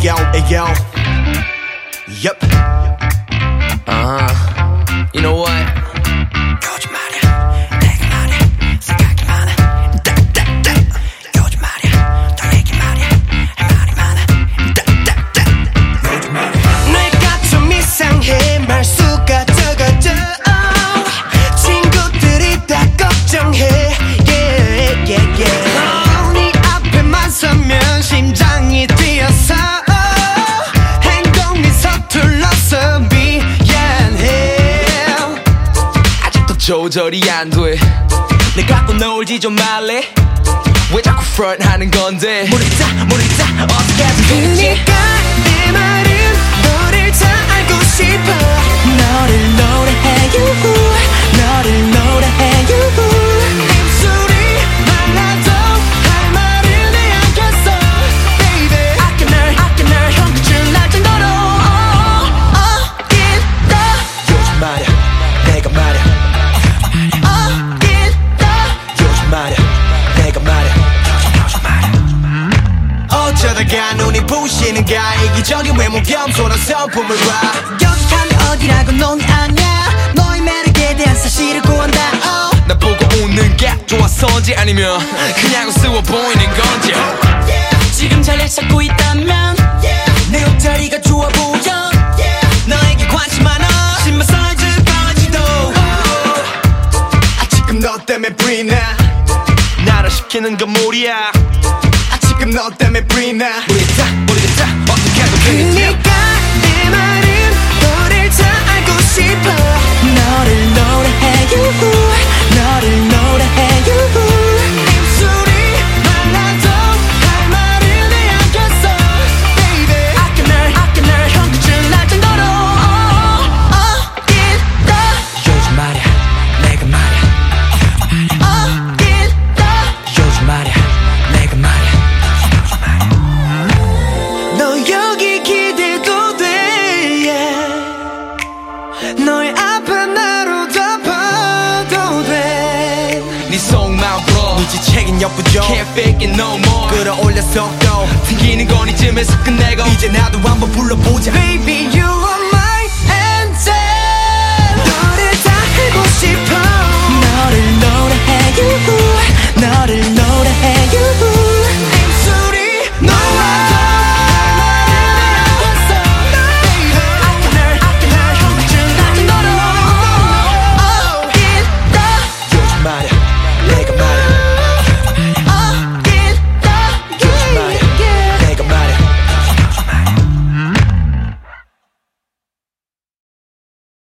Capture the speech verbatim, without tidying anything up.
Ayo, ayo. Yup. Uh-huh. You know what? 요즘 말야 내가 말야 생각이 많아 따따따 요즘 말야 더 얘기 말야 할 말이 많아 따따따 요즘 말야 내가 좀 이상해 말수가 적어져 친구들이 다 걱정해 yeah, yeah, yeah. 어, 네 앞에만 서면 심장이 뛰어서 행동이 서툴러서 조절이 안 돼. 내 갖고 놀지 좀 말래. 왜 자꾸 front 하는 건데. 모르겠다 모르겠다 어떻게 하면 되는지. 그니까 내 말은 너를 잘 알고 싶어. 너를 노래해 유후 너를 노래해 유후 입술이 말라도 할 말을 내야겠어 baby. 아껴 널 아껴 널 형끝을 날 정도로 어딜다 요즘 말야 내가 말야 어쩌다가 눈이 부시는가 이기적인 외모 겸손한 성품을 봐 여기하면 어디라고 넌 아냐 너의 매력에 대한 사실을 구한다 oh. 나 보고 웃는 게 좋아서인지 아니면 그냥 우스워 보이는 건지 yeah. 지금 자리를 찾고 있다면 yeah. 내 옷자리가 좋아 보여 yeah. 너에게 관심 많아 신발 사이즈까지도 oh. 아 지금 너 때문에 불이나 나를 시키는 건 무리야. 지금 너 때문에 불이나 모르겠다 모르겠다 어떻게 해도 되겠지. 그니까 내 말은 너를 잘 알고 싶어. 너를 노래해 유후 너를 노래해 유후 입술이 말라도 할 말을 내야겠어 baby. 아껴 널 아껴 널 형끝을 날 정도로 어딜다 요즘 말야 내가 말야 어딜다 요즘 말야 내가 말야 너 여기 기대도 돼 yeah. 너의 앞에 나로 덮어도 돼 네 속마음 풀어 네 지책인 역부족 Can't fake it no more 끌어올려 속도 튕기는 건 이쯤에서 끝내고 이제 나도 한번 불러보자 Baby you